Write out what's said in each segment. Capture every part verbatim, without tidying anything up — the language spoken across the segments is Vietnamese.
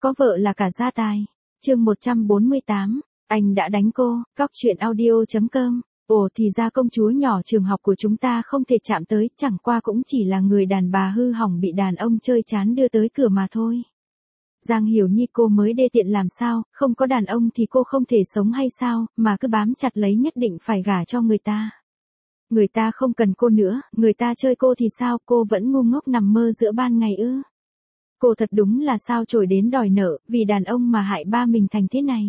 có vợ là cả gia tài. Chương một trăm bốn mươi tám, anh đã đánh cô. Góc truyện audio chấm com. Ồ thì ra công chúa nhỏ trường học của chúng ta không thể chạm tới, chẳng qua cũng chỉ là người đàn bà hư hỏng bị đàn ông chơi chán đưa tới cửa mà thôi. Giang Hiểu Nhi cô mới đê tiện làm sao, không có đàn ông thì cô không thể sống hay sao, mà cứ bám chặt lấy nhất định phải gả cho người ta. Người ta không cần cô nữa, người ta chơi cô thì sao, cô vẫn ngu ngốc nằm mơ giữa ban ngày ư? Cô thật đúng là sao chổi đến đòi nợ, vì đàn ông mà hại ba mình thành thế này.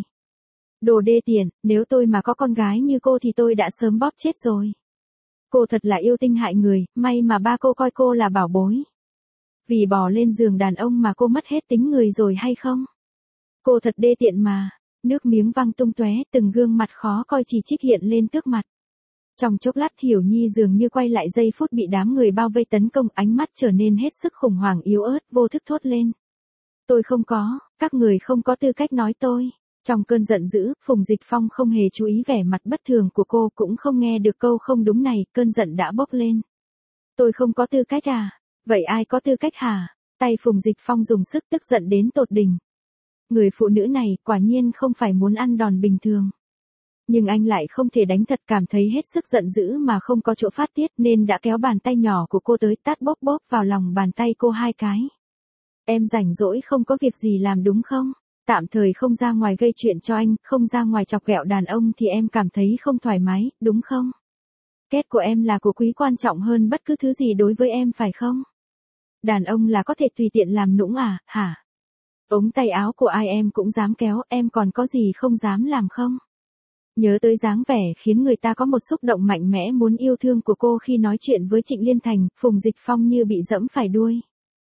Đồ đê tiện, nếu tôi mà có con gái như cô thì tôi đã sớm bóp chết rồi. Cô thật là yêu tinh hại người, may mà ba cô coi cô là bảo bối. Vì bỏ lên giường đàn ông mà cô mất hết tính người rồi hay không? Cô thật đê tiện mà. Nước miếng văng tung tóe, từng gương mặt khó coi chỉ trích hiện lên trước mặt. Trong chốc lát Hiểu Nhi dường như quay lại giây phút bị đám người bao vây tấn công, ánh mắt trở nên hết sức khủng hoảng yếu ớt, vô thức thốt lên. Tôi không có, các người không có tư cách nói tôi. Trong cơn giận dữ, Phùng Dịch Phong không hề chú ý vẻ mặt bất thường của cô, cũng không nghe được câu không đúng này, cơn giận đã bốc lên. Tôi không có tư cách à? Vậy ai có tư cách hả? Tay Phùng Dịch Phong dùng sức tức giận đến tột đỉnh. Người phụ nữ này quả nhiên không phải muốn ăn đòn bình thường. Nhưng anh lại không thể đánh thật, cảm thấy hết sức giận dữ mà không có chỗ phát tiết nên đã kéo bàn tay nhỏ của cô tới tát bóp bóp vào lòng bàn tay cô hai cái. Em rảnh rỗi không có việc gì làm đúng không? Tạm thời không ra ngoài gây chuyện cho anh, không ra ngoài chọc ghẹo đàn ông thì em cảm thấy không thoải mái, đúng không? Kết của em là của quý quan trọng hơn bất cứ thứ gì đối với em phải không? Đàn ông là có thể tùy tiện làm nũng à, hả? Ống tay áo của ai em cũng dám kéo, em còn có gì không dám làm không? Nhớ tới dáng vẻ khiến người ta có một xúc động mạnh mẽ muốn yêu thương của cô khi nói chuyện với Trịnh Liên Thành, Phùng Dịch Phong như bị dẫm phải đuôi.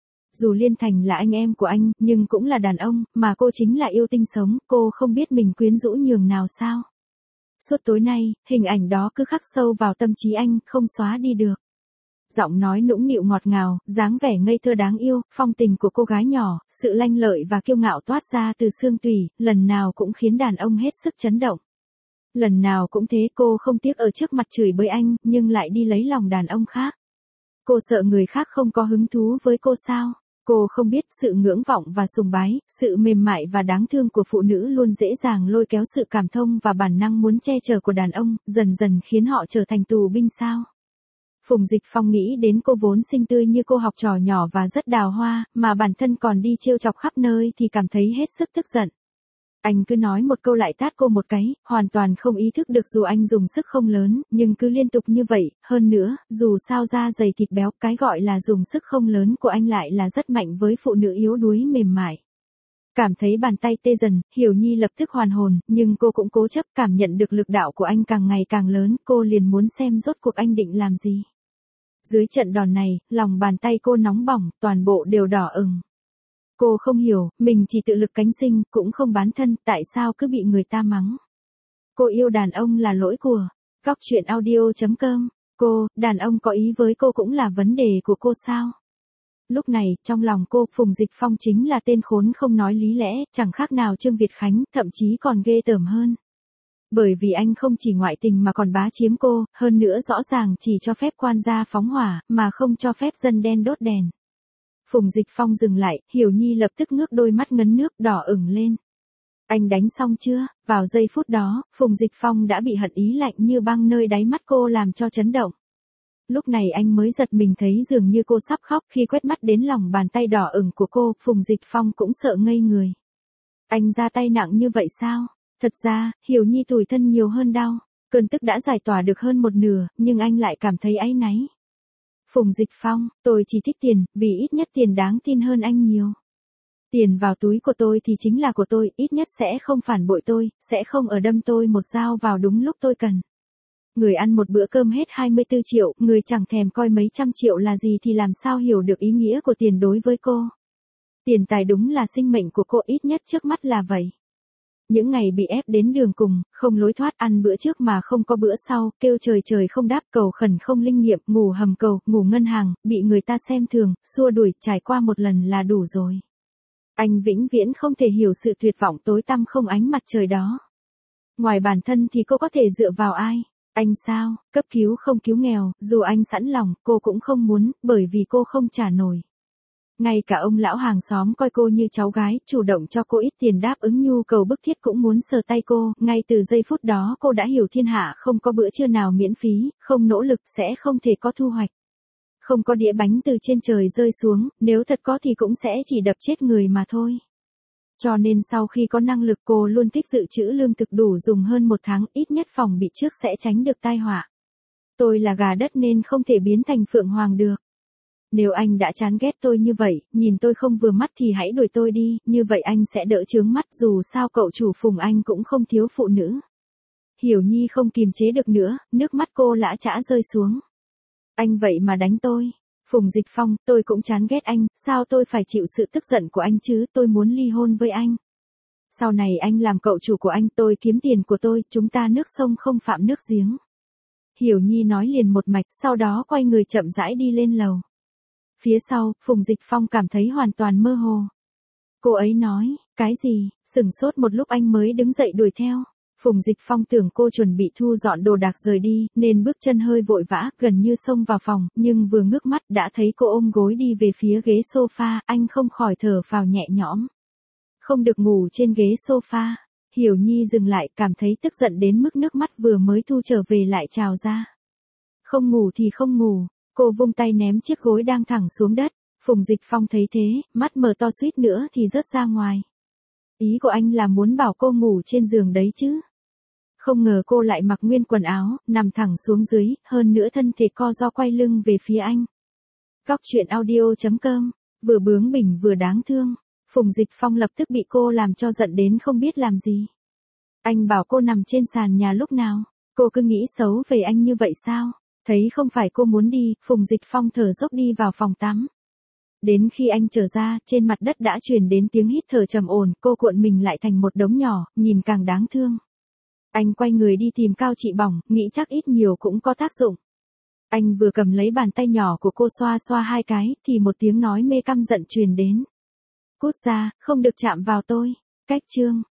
Dù Liên Thành là anh em của anh, nhưng cũng là đàn ông, mà cô chính là yêu tinh sống, cô không biết mình quyến rũ nhường nào sao? Suốt tối nay, hình ảnh đó cứ khắc sâu vào tâm trí anh, không xóa đi được. Giọng nói nũng nịu ngọt ngào, dáng vẻ ngây thơ đáng yêu, phong tình của cô gái nhỏ, sự lanh lợi và kiêu ngạo toát ra từ xương tủy, lần nào cũng khiến đàn ông hết sức chấn động. Lần nào cũng thế, cô không tiếc ở trước mặt chửi bới anh, nhưng lại đi lấy lòng đàn ông khác. Cô sợ người khác không có hứng thú với cô sao? Cô không biết sự ngưỡng vọng và sùng bái, sự mềm mại và đáng thương của phụ nữ luôn dễ dàng lôi kéo sự cảm thông và bản năng muốn che chở của đàn ông, dần dần khiến họ trở thành tù binh sao? Phùng Dịch Phong nghĩ đến cô vốn xinh tươi như cô học trò nhỏ và rất đào hoa, mà bản thân còn đi trêu chọc khắp nơi thì cảm thấy hết sức tức giận. Anh cứ nói một câu lại tát cô một cái, hoàn toàn không ý thức được dù anh dùng sức không lớn, nhưng cứ liên tục như vậy, hơn nữa, dù sao da dày thịt béo, cái gọi là dùng sức không lớn của anh lại là rất mạnh với phụ nữ yếu đuối mềm mại. Cảm thấy bàn tay tê dần, Hiểu Nhi lập tức hoàn hồn, nhưng cô cũng cố chấp, cảm nhận được lực đạo của anh càng ngày càng lớn, cô liền muốn xem rốt cuộc anh định làm gì. Dưới trận đòn này, lòng bàn tay cô nóng bỏng, toàn bộ đều đỏ ửng. Cô không hiểu, mình chỉ tự lực cánh sinh, cũng không bán thân, tại sao cứ bị người ta mắng. Cô yêu đàn ông là lỗi của. Góc truyện audio chấm com. Cô, đàn ông có ý với cô cũng là vấn đề của cô sao? Lúc này, trong lòng cô, Phùng Dịch Phong chính là tên khốn không nói lý lẽ, chẳng khác nào Trương Việt Khánh, thậm chí còn ghê tởm hơn. Bởi vì anh không chỉ ngoại tình mà còn bá chiếm cô, hơn nữa rõ ràng chỉ cho phép quan gia phóng hỏa, mà không cho phép dân đen đốt đèn. Phùng Dịch Phong dừng lại, Hiểu Nhi lập tức ngước đôi mắt ngấn nước đỏ ửng lên. Anh đánh xong chưa? Vào giây phút đó, Phùng Dịch Phong đã bị hận ý lạnh như băng nơi đáy mắt cô làm cho chấn động. Lúc này anh mới giật mình thấy dường như cô sắp khóc khi quét mắt đến lòng bàn tay đỏ ửng của cô, Phùng Dịch Phong cũng sợ ngây người. Anh ra tay nặng như vậy sao? Thật ra, Hiểu Nhi tủi thân nhiều hơn đau. Cơn tức đã giải tỏa được hơn một nửa, nhưng anh lại cảm thấy áy náy. Phùng Dịch Phong, tôi chỉ thích tiền, vì ít nhất tiền đáng tin hơn anh nhiều. Tiền vào túi của tôi thì chính là của tôi, ít nhất sẽ không phản bội tôi, sẽ không ở đâm tôi một dao vào đúng lúc tôi cần. Người ăn một bữa cơm hết hai mươi tư triệu, người chẳng thèm coi mấy trăm triệu là gì thì làm sao hiểu được ý nghĩa của tiền đối với cô. Tiền tài đúng là sinh mệnh của cô, ít nhất trước mắt là vậy. Những ngày bị ép đến đường cùng, không lối thoát, ăn bữa trước mà không có bữa sau, kêu trời trời không đáp, cầu khẩn không linh nghiệm, ngủ hầm cầu, ngủ ngân hàng, bị người ta xem thường, xua đuổi, trải qua một lần là đủ rồi. Anh vĩnh viễn không thể hiểu sự tuyệt vọng tối tăm không ánh mặt trời đó. Ngoài bản thân thì cô có thể dựa vào ai? Anh sao? Cấp cứu không cứu nghèo, dù anh sẵn lòng, cô cũng không muốn, bởi vì cô không trả nổi. Ngay cả ông lão hàng xóm coi cô như cháu gái, chủ động cho cô ít tiền đáp ứng nhu cầu bức thiết cũng muốn sờ tay cô, ngay từ giây phút đó cô đã hiểu thiên hạ không có bữa trưa nào miễn phí, không nỗ lực sẽ không thể có thu hoạch. Không có đĩa bánh từ trên trời rơi xuống, nếu thật có thì cũng sẽ chỉ đập chết người mà thôi. Cho nên sau khi có năng lực cô luôn tích dự trữ lương thực đủ dùng hơn một tháng, ít nhất phòng bị trước sẽ tránh được tai họa. Tôi là gà đất nên không thể biến thành phượng hoàng được. Nếu anh đã chán ghét tôi như vậy, nhìn tôi không vừa mắt thì hãy đuổi tôi đi, như vậy anh sẽ đỡ chướng mắt, dù sao cậu chủ Phùng anh cũng không thiếu phụ nữ. Hiểu Nhi không kìm chế được nữa, nước mắt cô lã chã rơi xuống. Anh vậy mà đánh tôi. Phùng Dịch Phong, tôi cũng chán ghét anh, sao tôi phải chịu sự tức giận của anh chứ, tôi muốn ly hôn với anh. Sau này anh làm cậu chủ của anh, tôi kiếm tiền của tôi, chúng ta nước sông không phạm nước giếng. Hiểu Nhi nói liền một mạch, sau đó quay người chậm rãi đi lên lầu. Phía sau, Phùng Dịch Phong cảm thấy hoàn toàn mơ hồ. Cô ấy nói, cái gì, sửng sốt một lúc anh mới đứng dậy đuổi theo. Phùng Dịch Phong tưởng cô chuẩn bị thu dọn đồ đạc rời đi, nên bước chân hơi vội vã, gần như xông vào phòng, nhưng vừa ngước mắt đã thấy cô ôm gối đi về phía ghế sofa, anh không khỏi thở phào nhẹ nhõm. Không được ngủ trên ghế sofa. Hiểu Nhi dừng lại, cảm thấy tức giận đến mức nước mắt vừa mới thu trở về lại trào ra. Không ngủ thì không ngủ, cô vung tay ném chiếc gối đang thẳng xuống đất. Phùng Dịch Phong thấy thế, mắt mở to suýt nữa thì rớt ra ngoài. Ý của anh là muốn bảo cô ngủ trên giường đấy chứ. Không ngờ cô lại mặc nguyên quần áo, nằm thẳng xuống dưới, hơn nữa thân thể co ro quay lưng về phía anh. Góc truyện audio chấm com, vừa bướng bỉnh vừa đáng thương. Phùng Dịch Phong lập tức bị cô làm cho giận đến không biết làm gì. Anh bảo cô nằm trên sàn nhà lúc nào, cô cứ nghĩ xấu về anh như vậy sao? Thấy không phải cô muốn đi, Phùng Dịch Phong thở dốc đi vào phòng tắm. Đến khi anh trở ra, trên mặt đất đã truyền đến tiếng hít thở trầm ổn, cô cuộn mình lại thành một đống nhỏ, nhìn càng đáng thương. Anh quay người đi tìm cao trị bỏng, nghĩ chắc ít nhiều cũng có tác dụng. Anh vừa cầm lấy bàn tay nhỏ của cô xoa xoa hai cái, thì một tiếng nói mê căm giận truyền đến. Cút ra, không được chạm vào tôi. Cách chương.